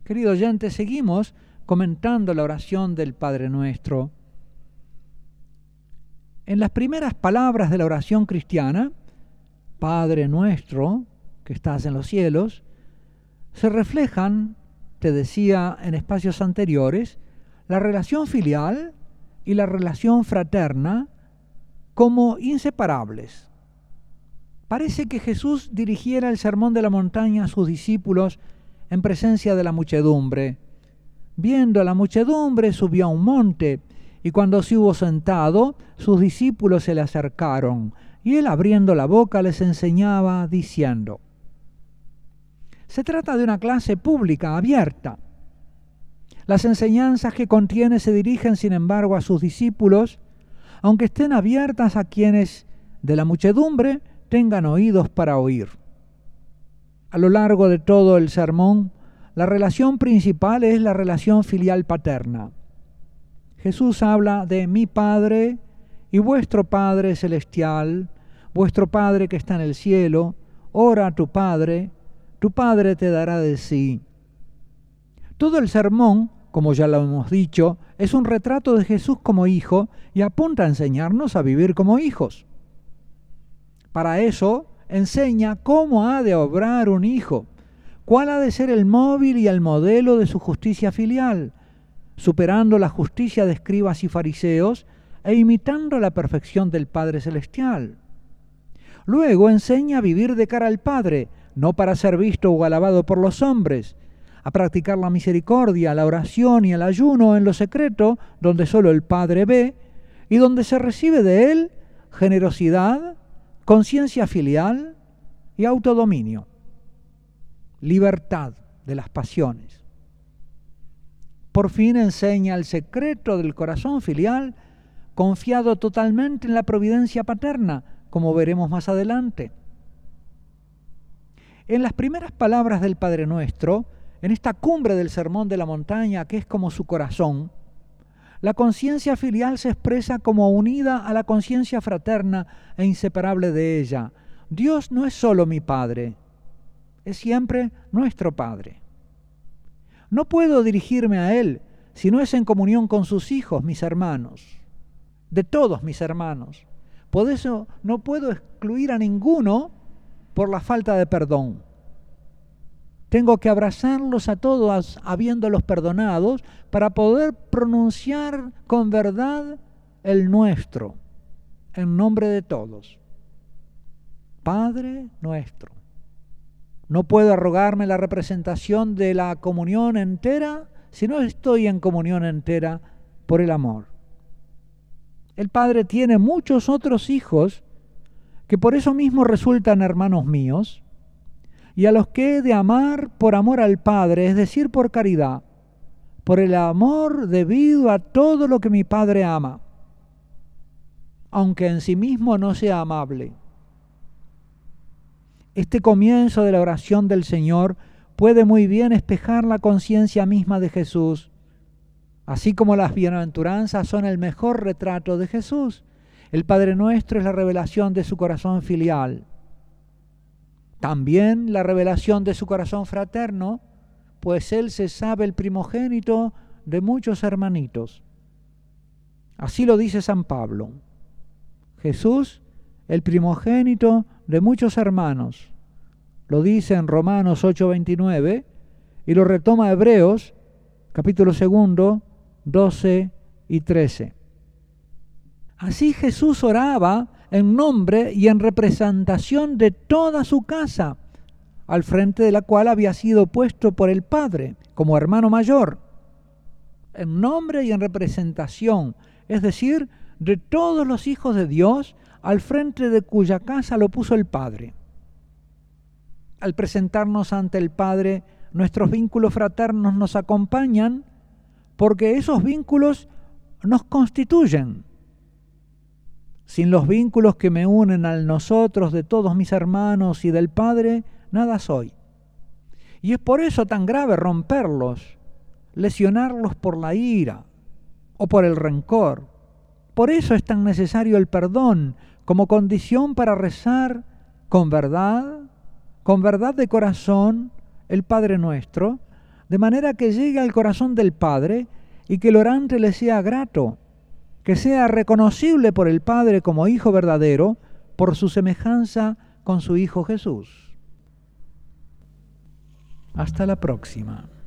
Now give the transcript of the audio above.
Querido oyente, seguimos comentando la oración del Padre Nuestro. En las primeras palabras de la oración cristiana, Padre Nuestro, que estás en los cielos, se reflejan, te decía en espacios anteriores, la relación filial y la relación fraterna como inseparables. Parece que Jesús dirigiera el sermón de la montaña a sus discípulos en presencia de la muchedumbre. Viendo a la muchedumbre, subió a un monte, y cuando se hubo sentado, sus discípulos se le acercaron, y él, abriendo la boca, les enseñaba, diciendo. Se trata de una clase pública, abierta. Las enseñanzas que contiene se dirigen, sin embargo, a sus discípulos, aunque estén abiertas a quienes de la muchedumbre tengan oídos para oír. A lo largo de todo el sermón, la relación principal es la relación filial paterna. Jesús habla de mi Padre y vuestro Padre celestial, vuestro Padre que está en el cielo, ora a tu Padre te dará de sí. Todo el sermón, como ya lo hemos dicho, es un retrato de Jesús como hijo y apunta a enseñarnos a vivir como hijos. Para eso, enseña cómo ha de obrar un hijo, cuál ha de ser el móvil y el modelo de su justicia filial, superando la justicia de escribas y fariseos e imitando la perfección del Padre Celestial. Luego enseña a vivir de cara al Padre, no para ser visto o alabado por los hombres, a practicar la misericordia, la oración y el ayuno en lo secreto, donde solo el Padre ve, y donde se recibe de Él generosidad, conciencia filial y autodominio, libertad de las pasiones. Por fin enseña el secreto del corazón filial, confiado totalmente en la providencia paterna, como veremos más adelante. En las primeras palabras del Padre Nuestro, en esta cumbre del Sermón de la Montaña, que es como su corazón, la conciencia filial se expresa como unida a la conciencia fraterna e inseparable de ella. Dios no es solo mi Padre, es siempre nuestro Padre. No puedo dirigirme a Él si no es en comunión con sus hijos, mis hermanos, de todos mis hermanos. Por eso no puedo excluir a ninguno por la falta de perdón. Tengo que abrazarlos a todos habiéndolos perdonados para poder pronunciar con verdad el nuestro, en nombre de todos. Padre nuestro. No puedo arrogarme la representación de la comunión entera si no estoy en comunión entera por el amor. El Padre tiene muchos otros hijos que por eso mismo resultan hermanos míos, y a los que he de amar por amor al Padre, es decir, por caridad, por el amor debido a todo lo que mi Padre ama, aunque en sí mismo no sea amable. Este comienzo de la oración del Señor puede muy bien espejar la conciencia misma de Jesús, así como las bienaventuranzas son el mejor retrato de Jesús. El Padre Nuestro es la revelación de su corazón filial. También la revelación de su corazón fraterno, pues Él se sabe el primogénito de muchos hermanitos. Así lo dice San Pablo. Jesús, el primogénito de muchos hermanos. Lo dice en Romanos 8:29 y lo retoma Hebreos, capítulo 2, 12 y 13. Así Jesús oraba en nombre y en representación de toda su casa, al frente de la cual había sido puesto por el Padre como hermano mayor. En nombre y en representación, es decir, de todos los hijos de Dios, al frente de cuya casa lo puso el Padre. Al presentarnos ante el Padre, nuestros vínculos fraternos nos acompañan porque esos vínculos nos constituyen. Sin los vínculos que me unen al nosotros de todos mis hermanos y del Padre, nada soy. Y es por eso tan grave romperlos, lesionarlos por la ira o por el rencor. Por eso es tan necesario el perdón como condición para rezar con verdad de corazón el Padre Nuestro, de manera que llegue al corazón del Padre y que el orante le sea grato, que sea reconocible por el Padre como Hijo verdadero por su semejanza con su Hijo Jesús. Hasta la próxima.